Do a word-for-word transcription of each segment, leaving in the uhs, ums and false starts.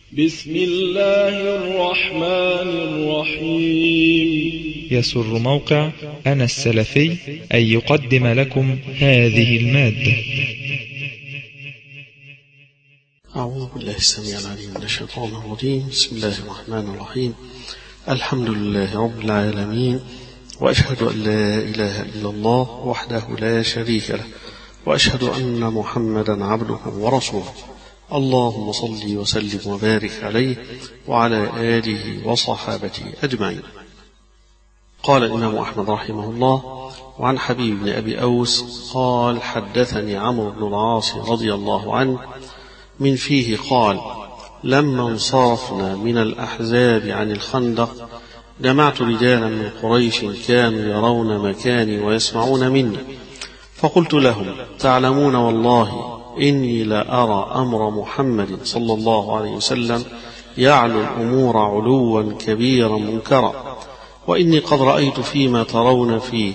بسم الله الرحمن الرحيم. يسر موقع أنا السلفي أن يقدم لكم هذه المادة. أعوذ بالله السميع العليم من الشيطان الرجيم. بسم الله الرحمن الرحيم. الحمد لله رب العالمين، وأشهد أن لا إله إلا الله وحده لا شريك له، وأشهد أن محمدا عبده ورسوله. اللهم صل وسلم وبارك عليه وعلى آله وصحابته أجمعين. قال الإمام أحمد رحمه الله: وعن حبيب بن أبي أوس قال: حدثني عمرو بن العاص رضي الله عنه من فيه قال: لما انصرفنا من الأحزاب عن الخندق جمعت رجالا من قريش كانوا يرون مكاني ويسمعون مني، فقلت لهم: تعلمون والله إني لا أرى أمر محمد صلى الله عليه وسلم يعلو الأمور علوا كبيرا منكرا، وإني قد رأيت فيما ترون فيه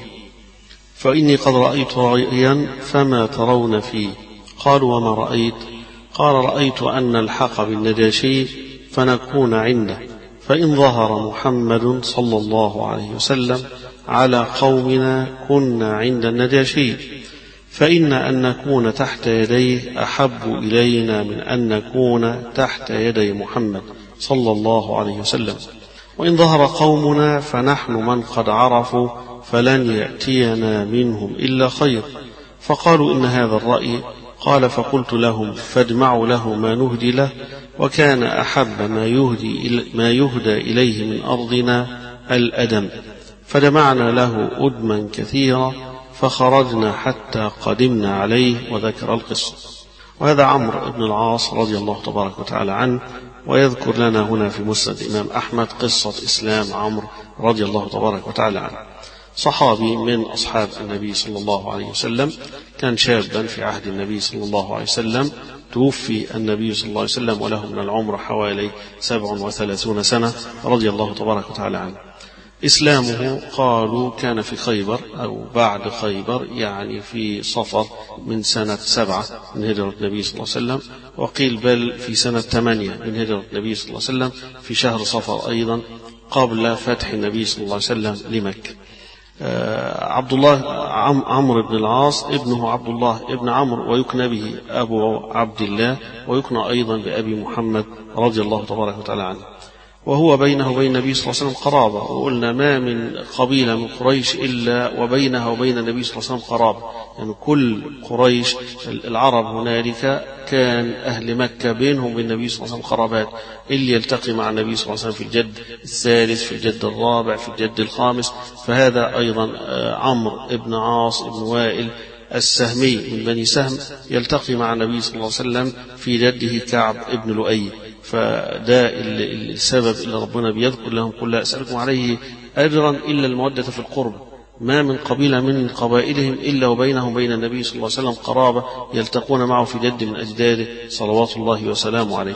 فإني قد رأيت رأيا فما ترون فيه. قالوا: وما رأيت؟ قال: رأيت أن الحق بالنجاشي فنكون عنده، فإن ظهر محمد صلى الله عليه وسلم على قومنا كنا عند النجاشي، فإن أن نكون تحت يديه أحب إلينا من أن نكون تحت يدي محمد صلى الله عليه وسلم، وإن ظهر قومنا فنحن من قد عرفوا فلن يأتينا منهم إلا خير. فقالوا: إن هذا الرأي. قال: فقلت لهم: فاجمعوا له ما نهدي له، وكان أحب ما يهدي, ما يهدى إليه من أرضنا الأدم، فجمعنا له أدما كثيرا فخرجنا حتى قدمنا عليه. وذكر القصة. وهذا عمرو بن العاص رضي الله تبارك وتعالى عنه، ويذكر لنا هنا في مسند الإمام أحمد قصة إسلام عمرو رضي الله تبارك وتعالى عنه. صحابي من أصحاب النبي صلى الله عليه وسلم، كان شابا في عهد النبي صلى الله عليه وسلم، توفي النبي صلى الله عليه وسلم وله من العمر حوالي سبع وثلاثون سنة رضي الله تبارك وتعالى عنه. إسلامه قالوا كان في خيبر أو بعد خيبر، يعني في صفر من سنة سبعة من هجرة النبي صلى الله عليه وسلم، وقيل بل في سنة ثمانية من هجرة النبي صلى الله عليه وسلم، في شهر صفر أيضا قبل فتح النبي صلى الله عليه وسلم لمكة. عبد الله عمرو بن العاص ابنه عبد الله ابن عمرو، ويكنى به أبو عبد الله، ويكنى أيضا بأبي محمد رضي الله تبارك وتعالى عنه. وهو بينه وبين النبي صلى الله عليه وسلم قرابة، وقلنا ما من قبيلة من قريش إلا وبينها وبين النبي صلى الله عليه وسلم قرابة، يعني كل قريش العرب هنالك كان أهل مكة بينهم وبين النبي صلى الله عليه وسلم قرابات، اللي يلتقي مع النبي صلى الله عليه وسلم في الجد الثالث، في الجد الرابع، في الجد الخامس. فهذا أيضا عمرو بن عاص بن وائل السهمي من بني سهم يلتقي مع النبي صلى الله عليه وسلم في جده كعب بن لؤي. فده السبب اللي ربنا بيذكر لهم: قل لا أسألكم عليه أجرا إلا المودة في القرب. ما من قبيلة من قبائلهم إلا وبينهم بين النبي صلى الله عليه وسلم قرابة، يلتقون معه في جد من أجداده صلوات الله وسلامه عليه.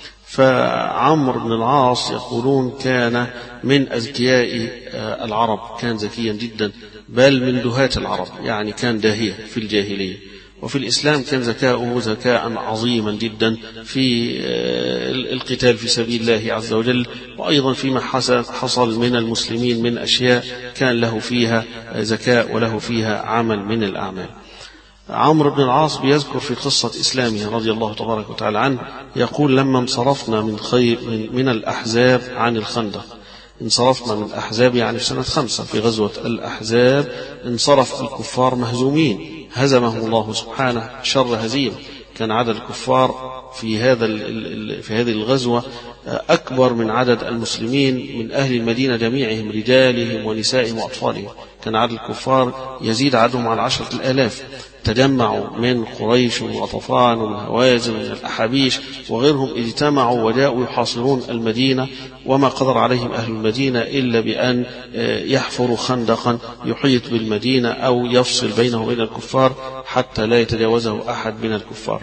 فعمرو بن العاص يقولون كان من أذكياء العرب، كان ذكيا جدا، بل من دهاة العرب، يعني كان داهية في الجاهلية. وفي الإسلام كان ذكاؤه ذكاء عظيما جدا في القتال في سبيل الله عز وجل، وأيضا فيما حصل من المسلمين من أشياء كان له فيها ذكاء وله فيها عمل من الأعمال. عمرو بن العاص بيذكر في قصة إسلامه رضي الله تبارك وتعالى عنه، يقول: لما انصرفنا من, خير من, من الأحزاب عن الخندق. انصرفنا من الأحزاب يعني في سنة خمسة، في غزوة الأحزاب انصرف الكفار مهزومين، هزمهم الله سبحانه شر هزيمة. كان عدد الكفار في هذا في هذه الغزوة أكبر من عدد المسلمين من أهل المدينة جميعهم، رجالهم ونسائهم وأطفالهم. كان عدد الكفار يزيد عددهم على عشرة الآلاف. تجمعوا من قريش وطفان ومن هوازن ومن الأحابيش وغيرهم، اجتمعوا وجاءوا يحاصرون المدينة، وما قدر عليهم أهل المدينة إلا بأن يحفروا خندقا يحيط بالمدينة أو يفصل بينه وبين الكفار حتى لا يتجاوزه أحد من الكفار.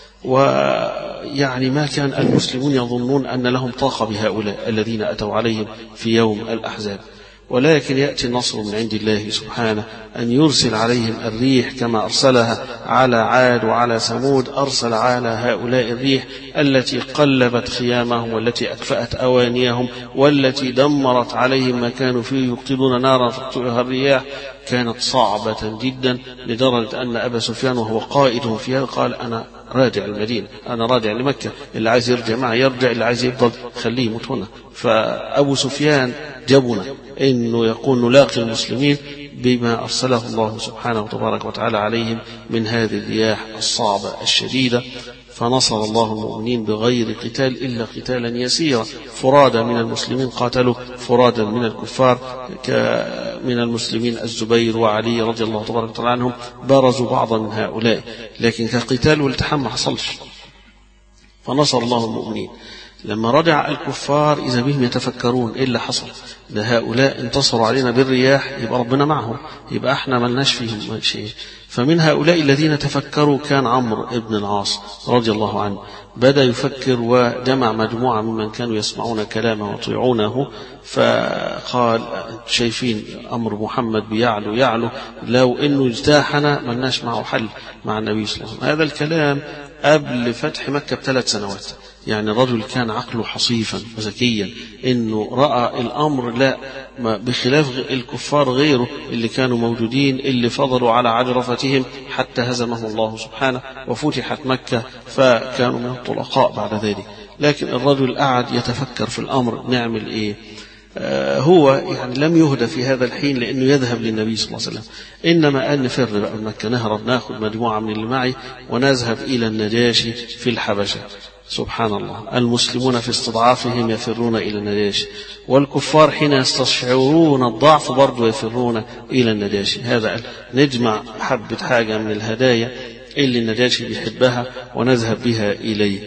ويعني ما كان المسلمون يظنون أن لهم طاقة بهؤلاء الذين أتوا عليهم في يوم الأحزاب. ولكن يأتي النصر من عند الله سبحانه أن يرسل عليهم الريح كما أرسلها على عاد وعلى ثمود. أرسل على هؤلاء الريح التي قلبت خيامهم والتي أكفأت أوانيهم والتي دمرت عليهم ما كانوا فيه يوقدون نارا تقتلها الرياح. كانت صعبة جدا لدرجة أن أبا سفيان وهو قائدهم فيها قال أنا راجع المدينة، أنا راجع لمكة، اللي عايز يرجع معي يرجع، اللي عايز يفضل خليه يموت هنا. فأبو سفيان جبنا إنه يكون نلاقي المسلمين بما أرسله الله سبحانه وتبارك وتعالى عليهم من هذه الرياح الصعبة الشديدة. فنصر الله المؤمنين بغير قتال إلا قتالا يسيرا. فرادا من المسلمين قاتلوا فرادا من الكفار، من المسلمين الزبير وعلي رضي الله تبارك وتعالى عنهم بارزوا بعضا من هؤلاء، لكن كقتال والتحام ما حصلش. فنصر الله المؤمنين. لما رجع الكفار إذا بهم يتفكرون إيه اللي حصل، ده هؤلاء انتصروا علينا بالرياح، يبقى ربنا معهم، يبقى احنا ملناش فيهم شيء. فمن هؤلاء الذين تفكروا كان عمرو بن العاص رضي الله عنه، بدأ يفكر وجمع مجموعة ممن كانوا يسمعون كلامه ويطيعونه، فقال شايفين أمر محمد بيعلو يعلو، لو إنه اجتاحنا ملناش معه حل مع النبي صلى الله عليه وسلم. هذا الكلام قبل فتح مكة بثلاث سنوات. يعني رجل كان عقله حصيفا وذكيا، إنه رأى الأمر لا بخلاف الكفار غيره اللي كانوا موجودين اللي فضلوا على عجرفتهم حتى هزمهم الله سبحانه وفتحت مكة فكانوا من الطلقاء بعد ذلك. لكن الرجل قعد يتفكر في الأمر نعمل إيه. آه هو يعني لم يهدى في هذا الحين لأنه يذهب للنبي صلى الله عليه وسلم، إنما أن نفر بقى من مكة، نهرب ناخذ مجموعة من اللي معي ونذهب إلى النجاشي في الحبشة. سبحان الله، المسلمون في استضعافهم يفرون إلى النجاشي، والكفار حين يستشعرون الضعف برضو يفرون إلى النجاشي. هذا نجمع حبة حاجة من الهدايا اللي النجاشي بيحبها ونذهب بها إليه.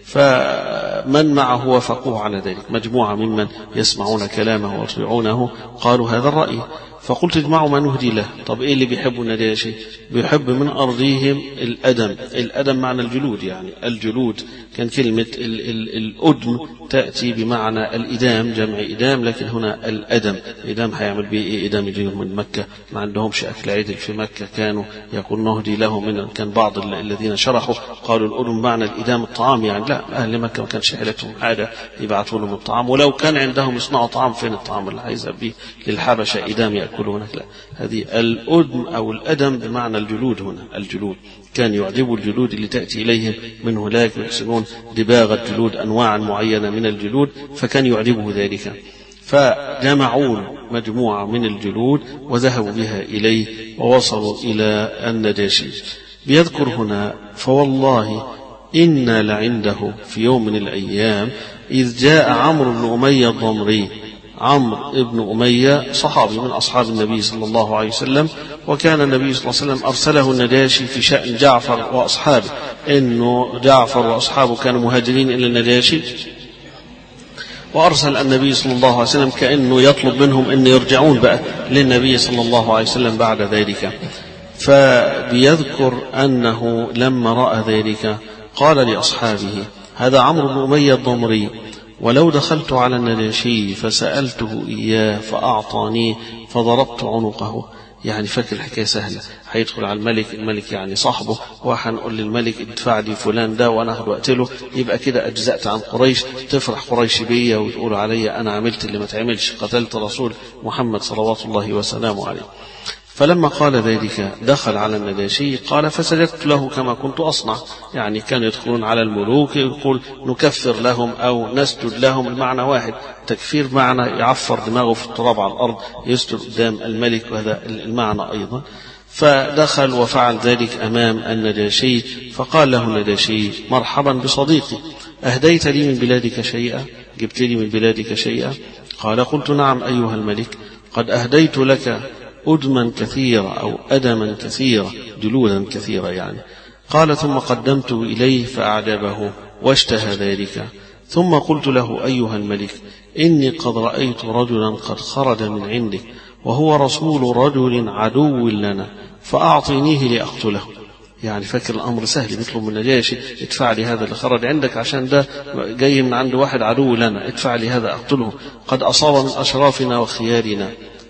فمن معه وافقوه على ذلك، مجموعة ممن يسمعون كلامه ويطيعونه قالوا هذا الرأي. فقلت اجمعوا ما نهدي له. طب ايه اللي بيحبوا النجاشي؟ بيحب من أرضهم الأدم. الأدم معنى الجلود، يعني الجلود كان كلمة ال ال الأدم تأتي بمعنى الإدام، جمع إدام، لكن هنا الأدم. إدام هيعمل بيه إيه؟ إدام يجيهم من مكة، ما عندهمش أكل عدل في مكة، كانوا يقول نهدي له من. كان بعض الذين شرحوا قالوا الأدم معنى الإدام الطعام، يعني لا، أهل مكة ما كانش حيلتهم حاجة يبعثوا لهم الطعام، ولو كان عندهم يصنعوا طعام فين الطعام اللي هيذهب به للحبشة؟ إدام يأكلونه. لا، هذه الأدم أو الأدم بمعنى الجلود. هنا الجلود كان يعجبوا الجلود اللي تأتي إليهم من هناك، يحسنون دباغ الجلود، أنواعا معينة من الجلود، فكان يعجبه ذلك. فجمعون مجموعة من الجلود وذهبوا بها إليه ووصلوا إلى النجاشي. بيذكر هنا فوالله إنا لعنده في يوم من الأيام إذ جاء عمرو بن أمية الضمري. عمرو بن أمية صحابي من أصحاب النبي صلى الله عليه وسلم، وكان النبي صلى الله عليه وسلم أرسله النجاشي في شأن جعفر وأصحابه، إنه جعفر وأصحابه كانوا مهاجرين إلى النجاشي، وأرسل النبي صلى الله عليه وسلم كأنه يطلب منهم أن يرجعون بقى للنبي صلى الله عليه وسلم بعد ذلك. فبيذكر أنه لما رأى ذلك قال لأصحابه هذا عمرو بن أمية الضمري، ولو دخلت على النجاشي فسألته إياه فأعطانيه فضربت عنقه. يعني فاكر الحكاية سهلة، هيدخل على الملك، الملك يعني صاحبه، وهنقول للملك ادفع لي فلان ده وانا اخده واقتله، يبقى كده اجزأت عن قريش، تفرح قريش بيا وتقولوا علي انا عملت اللي ما تعملش، قتلت رسول محمد صلوات الله وسلامه عليه. فلما قال ذلك دخل على النجاشي قال فسجدت له كما كنت أصنع. يعني كانوا يدخلون على الملوك يقول نكفر لهم أو نسجد لهم، المعنى واحد، تكفير معنى يعفر دماغه في التراب على الأرض يسجد قدام الملك، وهذا المعنى أيضا. فدخل وفعل ذلك أمام النجاشي، فقال له النجاشي مرحبا بصديقي، أهديت لي من بلادك شيئا؟ جبت لي من بلادك شيئا؟ قال قلت نعم أيها الملك، قد أهديت لك أدما كثيرة أو أدما كثيرة، جلودا كثيرة يعني. قال ثم قدمت إليه فأعجبه واشتهى ذلك، ثم قلت له أيها الملك إني قد رأيت رجلا قد خرج من عندك وهو رسول رجل عدو لنا، فأعطينيه لأقتله. يعني فكر الأمر سهل، يطلب من النجاشي ادفع لي هذا اللي خرج عندك عشان ده جاي من عند واحد عدو لنا، ادفع لي هذا أقتله، قد أصاب من أشرافنا وخيارنا.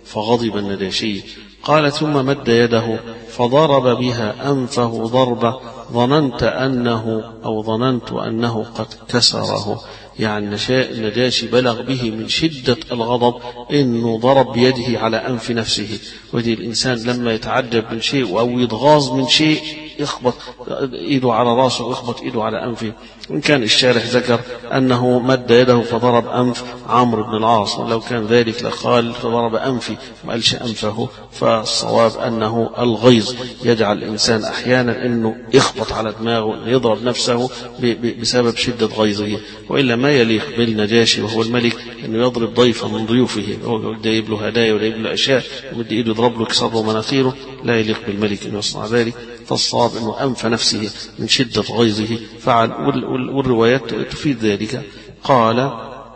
فغضب النجاشي. قال ثم مد يده فضرب بها أنفه ضربة ظننت أنه أو ظننت أنه قد كسره. يعني النجاشي بلغ به من شدة الغضب إنه ضرب بيده على أنف نفسه. ودي الإنسان لما يتعجب من شيء أو يتغاظ من شيء يخبط إيده على راسه ويخبط إيده على أنفه. إن كان الشارح ذكر أنه مد يده فضرب أنف عمرو بن العاص، ولو كان ذلك لقال فضرب أنفي ما قالش أنفه. فالصواب أنه الغيظ يجعل الإنسان أحيانا أنه يخبط على دماغه يضرب نفسه بسبب شدة غيظه. وإلا ما يليق بالنجاشي وهو الملك أنه يضرب ضيفا من ضيوفه، هو يجيب له هدايا ولا يجيب له أشياء ومد إيده يضرب له يكسر له مناخيره، لا يليق بالملك أنه يصنع ذلك. فالصواب أنه أنف نفسه من شدة غيظه فعل، والروايات تفيد ذلك. قال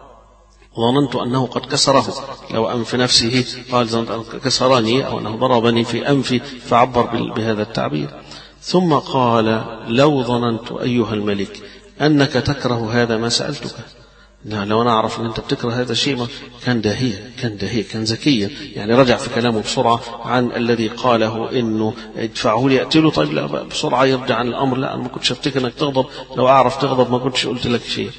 ظننت أنه قد كسره، لو أنف نفسه قال ظننت أنه كسرني أو أنه ضربني في أنفي، فعبر بهذا التعبير. ثم قال لو ظننت أيها الملك أنك تكره هذا ما سألتك. لا، لو أنا أعرف أن أنت بتكره هذا الشيء كان داهية كان داهية كان ذكيا. يعني رجع في كلامه بسرعة عن الذي قاله إنه ادفعه لي أقتله. طيب لا، بسرعة يرجع عن الأمر، لا أنا ما كنتش أفتكر أنك تغضب، لو أعرف تغضب ما كنتش قلت لك شيء.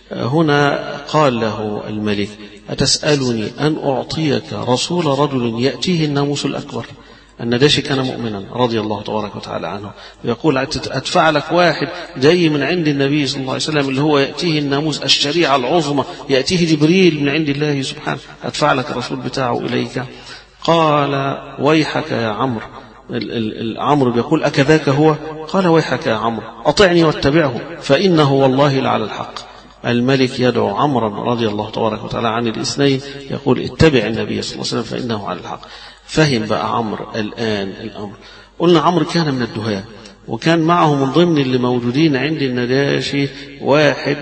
هنا قال له الملك أتسألني أن أعطيك رسول رجل يأتيه الناموس الأكبر؟ النجاشي كان مؤمنا رضي الله تبارك وتعالى عنه، يقول أدفع لك واحد جاي من عند النبي صلى الله عليه وسلم اللي هو يأتيه الناموس الشريعة العظمى، يأتيه جبريل من عند الله سبحانه، أدفع لك الرسول بتاعه إليك. قال ويحك يا عمرو. عمرو بيقول أكذاك هو؟ قال ويحك يا عمرو أطعني واتبعه فإنه والله لعلى الحق. الملك يدعو عمرا رضي الله تبارك وتعالى عن الاثنين، يقول اتبع النبي صلى الله عليه وسلم فإنه على الحق. فهم بقى عمرو الآن الأمر. قلنا عمرو كان من الدهاة، وكان معه من ضمن اللي موجودين عند النجاشي واحد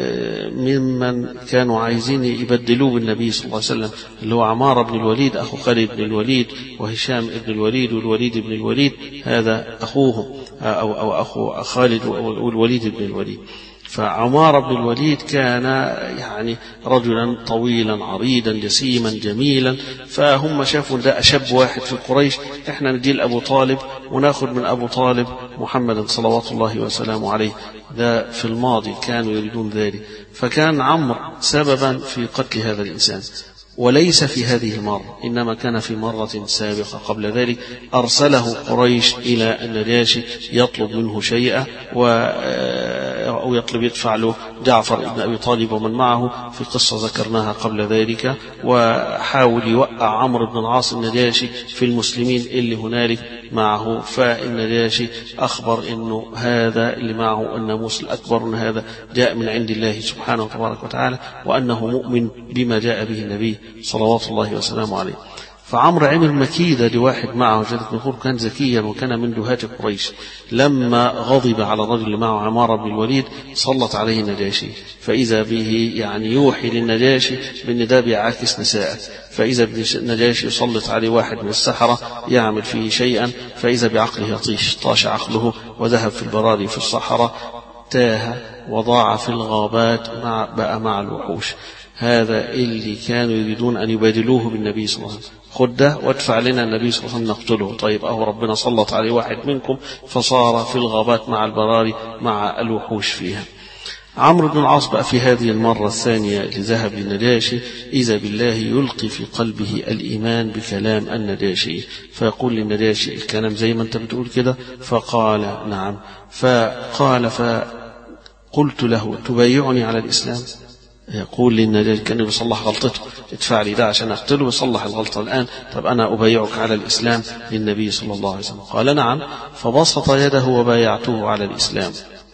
ممن كانوا عايزين يبدلوه بالنبي صلى الله عليه وسلم، اللي هو عمار بن الوليد أخو خالد بن الوليد وهشام بن الوليد والوليد بن الوليد، هذا أخوهم أو, أو أخو خالد والوليد بن الوليد. فعمار بن الوليد كان يعني رجلا طويلا عريضا جسيما جميلا، فهم شافوا ده أشب واحد في قريش، احنا ندي لأبو طالب وناخذ من أبو طالب محمد صلوات الله وسلامه عليه. ده في الماضي كانوا يريدون ذلك، فكان عمرو سببا في قتل هذا الإنسان. وليس في هذه المرة، إنما كان في مرة سابقة قبل ذلك أرسله قريش إلى النجاشي يطلب منه شيئا أو يطلب يدفع له جعفر بن أبي طالب ومن معه، في قصة ذكرناها قبل ذلك، وحاول يوقع عمرو بن العاص النجاشي في المسلمين اللي هنالك معه. فالنجاشي أخبر أنه هذا اللي معه الناموس الأكبر، أن هذا جاء من عند الله سبحانه وتبارك وتعالى، وأنه مؤمن بما جاء به النبي صلوات الله وسلامه عليه. فعمرو عمل مكيدة لواحد معه، جدك نقول كان ذكيا وكان من دهاة قريش. لما غضب على الرجل اللي معه عمار بن الوليد سلط عليه النجاشي، فإذا به يعني يوحي للنجاشي بأن ده بيعاكس نساءه، فإذا النجاشي يسلط عليه واحد من السحرة يعمل فيه شيئا، فإذا بعقله يطيش، طاش عقله وذهب في البراري في الصحراء، تاه وضاع في الغابات مع بقى مع الوحوش. هذا اللي كانوا يريدون أن يبادلوه بالنبي صلى الله عليه وسلم، خد ده وادفع لنا النبي صلى الله عليه وسلم نقتله. طيب أهو ربنا سلط عليه واحد منكم فصار في الغابات مع البراري مع الوحوش فيها. عمرو بن العاص بقى في هذه المرة الثانية اللي ذهب للنجاشي إذا بالله يلقي في قلبه الإيمان بكلام النجاشي، فيقول للنجاشي الكلام زي ما أنت بتقول كده؟ فقال نعم. فقال فقلت له تبايعني على الإسلام؟ يقول للنجاشي كان يصلح غلطته، ادفع لي ده عشان أقتله ويصلح الغلطة الآن، طب أنا أبايعك على الإسلام للنبي صلى الله عليه وسلم. قال نعم. فبسط يده وبايعته على الإسلام.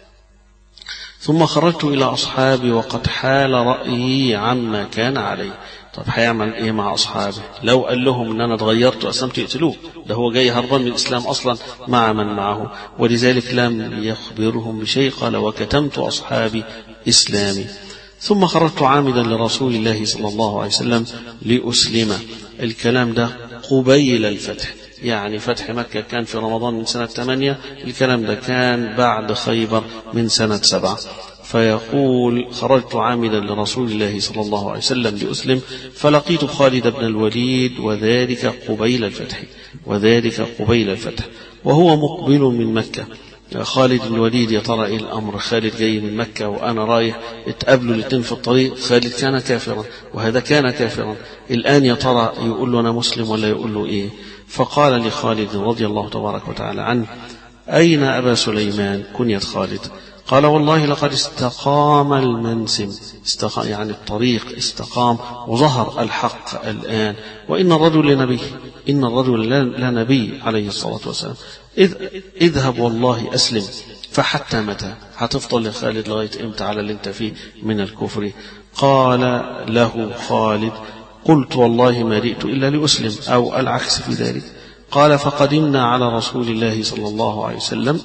ثم خرجت إلى أصحابي وقد حال رأيي عما كان عليه. طب هيعمل إيه مع أصحابه؟ لو قال لهم إن أنا اتغيرت وأسلمت يقتلوه، ده هو جاي هربان من الإسلام أصلا مع من معه، ولذلك لم يخبرهم بشيء. قال وكتمت أصحابي إسلامي. ثم خرجت عامدا لرسول الله صلى الله عليه وسلم لأسلم. الكلام ده قبيل الفتح، يعني فتح مكة كان في رمضان من سنة ثمانية، الكلام ده كان بعد خيبر من سنة سبعة. فيقول خرجت عاملا لرسول الله صلى الله عليه وسلم لأسلم فلقيت خالد بن الوليد وذلك قبيل الفتح وذلك قبيل الفتح وهو مقبل من مكة. خالد بن الوليد يا ترى ايه الامر؟ خالد جاي من مكة وانا رايح، اتقابلوا الاثنين في الطريق. خالد كان كافرا وهذا كان كافرا، الان يا ترى يقول له انا مسلم ولا يقول له ايه؟ فقال لخالد رضي الله تبارك وتعالى عنه: اين ابا سليمان؟ كنية خالد. قال: والله لقد استقام المنسم، استقام يعني الطريق استقام وظهر الحق الآن، وإن الرجل لنبي، إن الرجل لنبي عليه الصلاة والسلام. إذ اذهب والله أسلم. فحتى متى؟ هتفضل يا خالد لغاية إمتى على اللي انت فيه من الكفر؟ قال له خالد: قلت والله ما جئت إلا لأسلم، أو العكس في ذلك. قال: فقدمنا على رسول الله صلى الله عليه وسلم،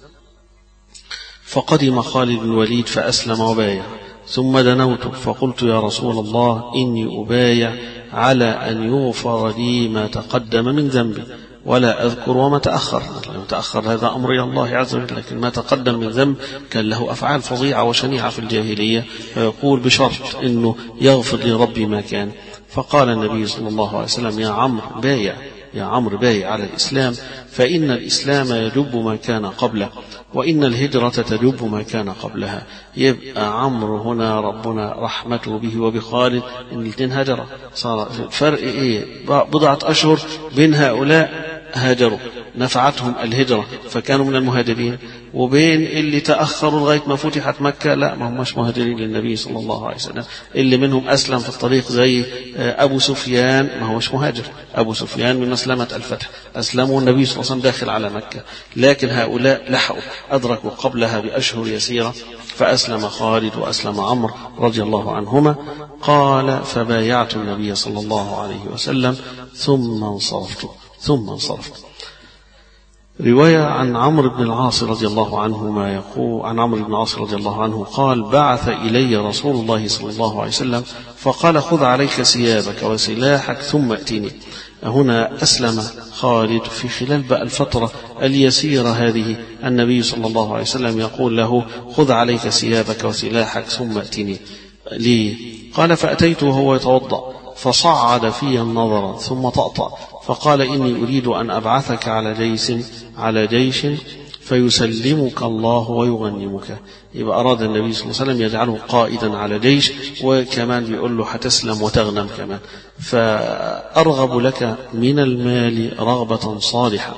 فقدم خالد بن الوليد فأسلم وبايع، ثم دنوت فقلت: يا رسول الله إني أبايع على أن يغفر لي ما تقدم من ذنبي ولا أذكر وما تأخر. ما تأخر هذا أمر إلى الله عز وجل، لكن ما تقدم من ذنب كان له أفعال فظيعة وشنيعة في الجاهلية، فيقول بشرط أنه يغفر لي ربي ما كان. فقال النبي صلى الله عليه وسلم: يا عمرو بايع، يا عمرو بايع على الإسلام، فإن الإسلام يجب ما كان قبله، وإن الهجرة تجب ما كان قبلها. يبقى عمرو هنا ربنا رحمته به وبخالد إن الاثنين هجرة. صار الفرق إيه؟ بضعة أشهر بين هؤلاء هاجروا نفعتهم الهجرة فكانوا من المهاجرين، وبين اللي تأخروا لغاية ما فتحت مكة لا ما هماش مهاجرين للنبي صلى الله عليه وسلم. اللي منهم أسلم في الطريق زي أبو سفيان ما هوش مهاجر، أبو سفيان من مسلمة الفتح أسلموا النبي صلى الله عليه وسلم داخل على مكة، لكن هؤلاء لحقوا أدركوا قبلها بأشهر يسيرة، فأسلم خالد وأسلم عمرو رضي الله عنهما. قال: فبايعت النبي صلى الله عليه وسلم ثم انصرفت ثم انصرفت. رواية عن عمرو بن العاص رضي الله عنه ما يقول عن عمرو بن العاص رضي الله عنه قال: بعث إلي رسول الله صلى الله عليه وسلم فقال: خذ عليك ثيابك وسلاحك ثم ائتني. هنا أسلم خالد في خلال بقى الفترة اليسيرة هذه، النبي صلى الله عليه وسلم يقول له: خذ عليك ثيابك وسلاحك ثم ائتني. ليه؟ قال: فأتيته وهو يتوضأ فصعد في النظر ثم طأطأ فقال: إني أريد أن أبعثك على جيش على جيش فيسلمك الله ويغنمك. يبقى أراد النبي صلى الله عليه وسلم يجعله قائدا على جيش، وكمان بيقول له هتسلم وتغنم كمان، فأرغب لك من المال رغبة صالحة.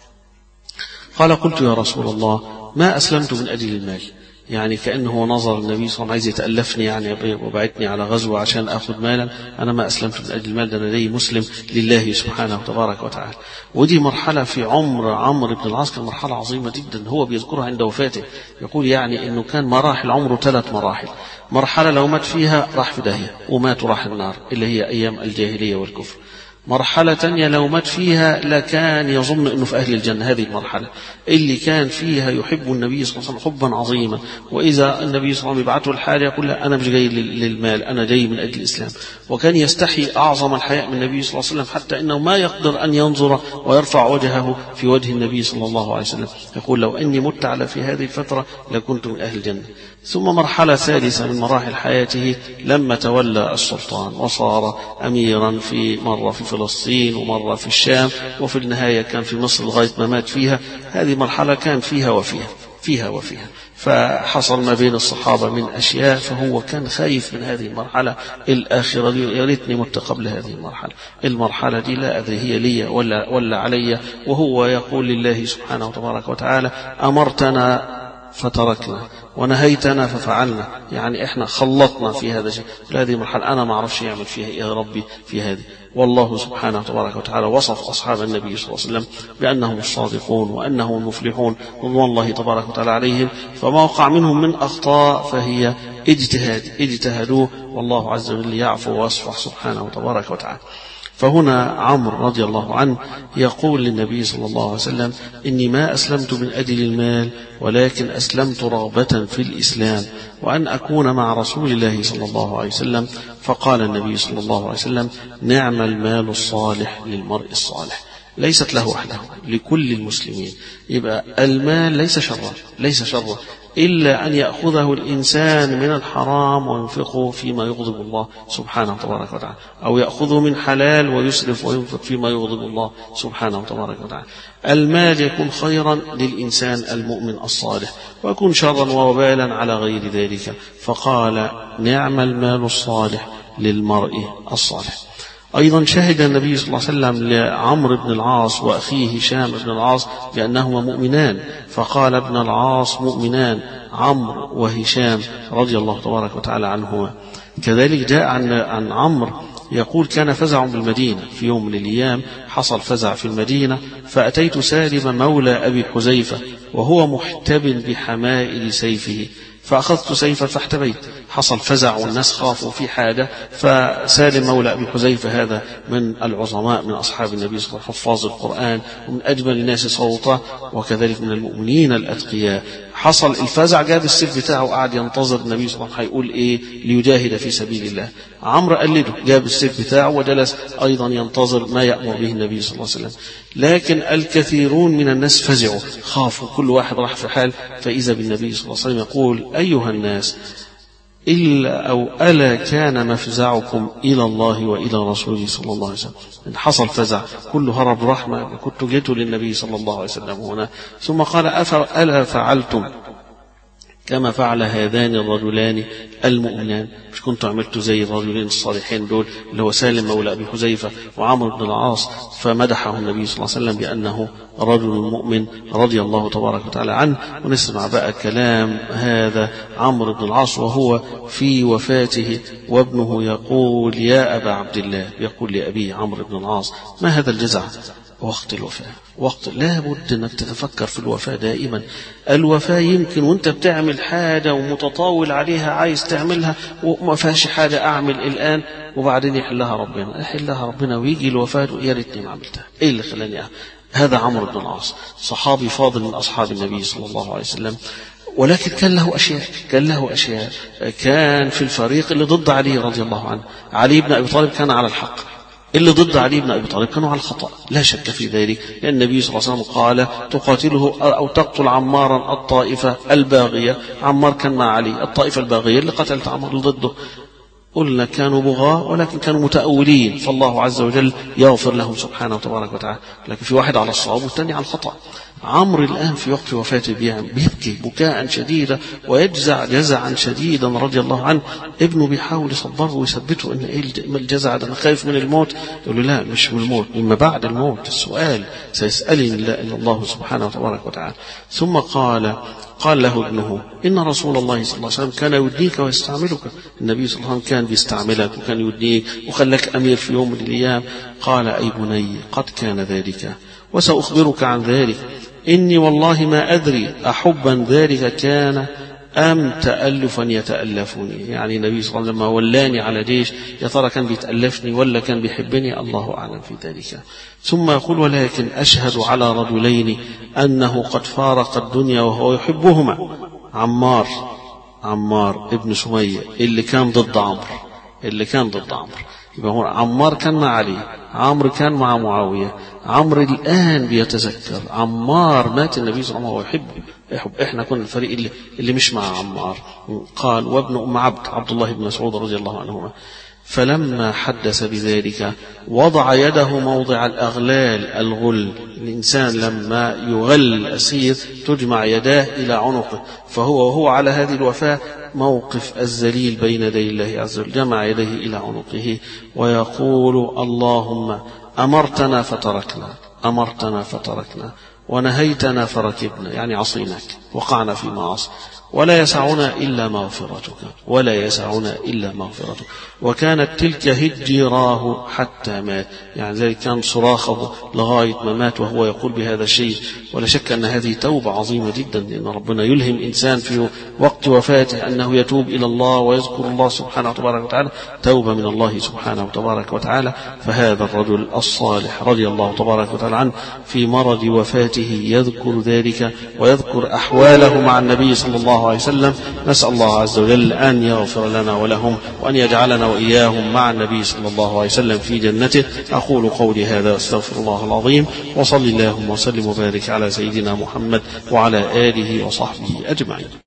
قال: قلت يا رسول الله ما أسلمت من أجل المال، يعني كأنه نظر النبي صلى الله عليه وسلم عايز يتألفني يعني وبعتني على غزوة عشان أخذ مالا، أنا ما أسلمت من أجل المال، ده أنا لي مسلم لله سبحانه وتبارك وتعالى. ودي مرحلة في عمر عمرو بن العاص كان مرحلة عظيمة جدا، هو بيذكرها عند وفاته، يقول يعني أنه كان مراحل عمره ثلاث مراحل. مرحلة لو مات فيها راح في داهية ومات وراح النار اللي هي أيام الجاهلية والكفر. مرحلة تانية لو مات فيها لكان يظن أنه في أهل الجنة. هذه المرحلة اللي كان فيها يحب النبي صلى الله عليه وسلم حبا عظيما، وإذا النبي صلى الله عليه وسلم يبعثه الحاجة يقول له أنا مش جاي للمال، أنا جاي من أجل الإسلام. وكان يستحي أعظم الحياء من النبي صلى الله عليه وسلم حتى أنه ما يقدر أن ينظر ويرفع وجهه في وجه النبي صلى الله عليه وسلم، يقول لو أني مت على في هذه الفترة لكنت من أهل الجنة. ثم مرحلة ثالثة من مراحل حياته لما تولى السلطان وصار أميرا في مرة في فلسطين ومرة في الشام وفي النهاية كان في مصر لغاية ما مات فيها. هذه مرحلة كان فيها وفيها فيها وفيها فحصل ما بين الصحابة من أشياء، فهو كان خايف من هذه المرحلة الآخرة دي، يا ريتني مت قبل هذه المرحلة. المرحلة دي لا أدري هي لي ولا ولا علي، وهو يقول لله سبحانه وتبارك وتعالى: أمرتنا فتركنا ونهيتنا ففعلنا، يعني احنا خلطنا في هذا الشيء. في هذه المرحلة انا ما اعرفش يعمل فيها يا ربي في هذه. والله سبحانه وتبارك وتعالى وصف اصحاب النبي صلى الله عليه وسلم بانهم الصادقون وانهم المفلحون رضوان الله تبارك وتعالى عليهم، فما وقع منهم من اخطاء فهي اجتهاد اجتهدوه، والله عز وجل يعفو ويصفح سبحانه وتبارك وتعالى. فهنا عمرو رضي الله عنه يقول للنبي صلى الله عليه وسلم: إني ما أسلمت من أجل المال، ولكن أسلمت رغبة في الإسلام وأن أكون مع رسول الله صلى الله عليه وسلم. فقال النبي صلى الله عليه وسلم: نعم المال الصالح للمرء الصالح. ليست له وحده، لكل المسلمين. يبقى المال ليس شرا، ليس شرا إلا أن يأخذه الإنسان من الحرام وينفقه فيما يغضب الله سبحانه وتبارك وتعالى، أو يأخذه من حلال ويسرف وينفق فيما يغضب الله سبحانه وتبارك وتعالى. المال يكون خيرا للإنسان المؤمن الصالح، ويكون شرا ووبالا على غير ذلك. فقال: نعم المال الصالح للمرء الصالح. أيضا شهد النبي صلى الله عليه وسلم لعمرو بن العاص وأخيه هشام بن العاص بأنهما مؤمنان، فقال: ابن العاص مؤمنان، عمرو وهشام رضي الله تبارك وتعالى عنهما. كذلك جاء عن عن عمرو يقول: كان فزع بالمدينة في يوم من الأيام، حصل فزع في المدينة، فأتيت سالم مولى أبي حذيفة وهو محتب بحمائل سيفه، فأخذت سيفا فاحتبيت. حصل فزع والناس خافوا في حاجة، فسالم مولى أبي حذيفة هذا من العظماء من أصحاب النبي صلى الله عليه وسلم، حفاظ القرآن ومن أجمل الناس صوتا، وكذلك من المؤمنين الأتقياء. حصل الفزع، جاب السيف بتاعه وقعد ينتظر النبي صلى الله عليه وسلم هيقول إيه ليجاهد في سبيل الله. عمرو قلده، جاب السيف بتاعه وجلس أيضا ينتظر ما يأمر به النبي صلى الله عليه وسلم. لكن الكثيرون من الناس فزعوا، خافوا، كل واحد راح في حال. فإذا بالنبي صلى الله عليه وسلم يقول: أيها الناس، إلا أو ألا كان مفزعكم إلى الله وإلى رسوله صلى الله عليه وسلم. إن حصل فزع كله هرب رحمة، كنت جئت للنبي صلى الله عليه وسلم هنا. ثم قال: ألا فعلتم كما فعل هذان الرجلان المؤمنان؟ مش كنتوا عملتوا زي الرجلين الصالحين دول اللي هو سالم مولى أبي حذيفة وعمرو بن العاص؟ فمدحه النبي صلى الله عليه وسلم بأنه رجل مؤمن رضي الله تبارك وتعالى عنه. ونسمع بقى كلام هذا عمرو بن العاص وهو في وفاته، وابنه يقول: يا أبا عبد الله، يقول لأبيه عمرو بن العاص: ما هذا الجزع وقت الوفاة؟ وقت لا بد أنك تتفكر في الوفاة دائما. الوفاة يمكن وانت بتعمل حاجة ومتطاول عليها عايز تعملها وما فيهاش حاجة، أعمل الآن وبعدين يحلها ربنا، يحلها ربنا ويجي الوفاة يا ريتني ما عملتها، إيه اللي خلاني أعمل؟ هذا عمرو بن العاص صحابي فاضل من أصحاب النبي صلى الله عليه وسلم، ولكن كان له أشياء كان له أشياء كان في الفريق اللي ضد علي رضي الله عنه. علي بن أبي طالب كان على الحق، اللي ضد علي بن أبي طالب كانوا على الخطأ، لا شك في ذلك، لأن النبي صلى الله عليه وسلم قال: تقاتله أو تقتل عمارا الطائفة الباغية. عمار كان مع علي، الطائفة الباغية اللي قتلت عمار ضده. قلنا كانوا بغاة ولكن كانوا متأولين، فالله عز وجل يغفر لهم سبحانه وتبارك وتعالى، لكن في واحد على الصواب والثاني على الخطأ. عمرو الآن في وقت وفاته بيبكي بكاء شديدا ويجزع جزعا شديدا رضي الله عنه. ابنه بيحاول يصبره ويثبته ان ايه الجزع ده، انا خايف من الموت. يقول له: لا، مش من الموت، مما بعد الموت، السؤال سيسألني لا إلا الله سبحانه وتبارك وتعالى. ثم قال قال له ابنه: إن رسول الله صلى الله عليه وسلم كان يدنيك ويستعملك. النبي صلى الله عليه وسلم كان بيستعملك وكان يدنيك وخلك أمير في يوم من الأيام. قال: أي بني، قد كان ذلك وسأخبرك عن ذلك. إني والله ما أدري أحبا ذلك كان أم تألفا يتألفني. يعني النبي صلى الله عليه وسلم لما ولاني على جيش، يا ترى كان بيتألفني ولا كان بيحبني؟ الله أعلم في ذلك. ثم يقول: ولكن أشهد على رجلين أنه قد فارق الدنيا وهو يحبهما. عمار عمار ابن سمية اللي كان ضد عمرو اللي كان ضد عمرو يبقى هو عمار كان مع علي، عمرو كان مع معاوية. عمرو الآن بيتذكر عمار مات النبي صلى الله عليه وسلم وهو يحبه، يحب. احنا كنا الفريق اللي, اللي مش مع عمار. قال: وابن أم عبد عبد الله بن مسعود رضي الله عنهما. فلما حدث بذلك وضع يده موضع الأغلال، الغل. الإنسان لما يغل الأسير تجمع يداه إلى عنقه، فهو وهو على هذه الوفاة موقف الذليل بين يدي الله عز وجل، جمع يديه إلى عنقه ويقول: اللهم أمرتنا فتركنا أمرتنا فتركنا ونهيتنا فركبنا، يعني عصيناك، وقعنا في معاصي، ولا يسعنا إلا مغفرتك ولا يسعنا إلا مغفرتك. وكانت تلك هجراه حتى مات، يعني ذلك كان صراخه لغاية ما مات وهو يقول بهذا الشيء. ولا شك أن هذه توبة عظيمة جدا، لأن ربنا يلهم إنسان في وقت وفاته أنه يتوب إلى الله ويذكر الله سبحانه وتبارك وتعالى، توبة من الله سبحانه وتبارك وتعالى. فهذا الرجل الصالح رضي الله تبارك وتعالى عنه في مرض وفاته يذكر ذلك ويذكر أحواله مع النبي صلى الله عليه وسلم. نسأل الله عز وجل أن يغفر لنا ولهم، وأن يجعلنا وإياهم مع النبي صلى الله عليه وسلم في جنته. أقول قولي هذا واستغفر الله العظيم، وصل اللهم وسلم وبارك على سيدنا محمد وعلى آله وصحبه أجمعين.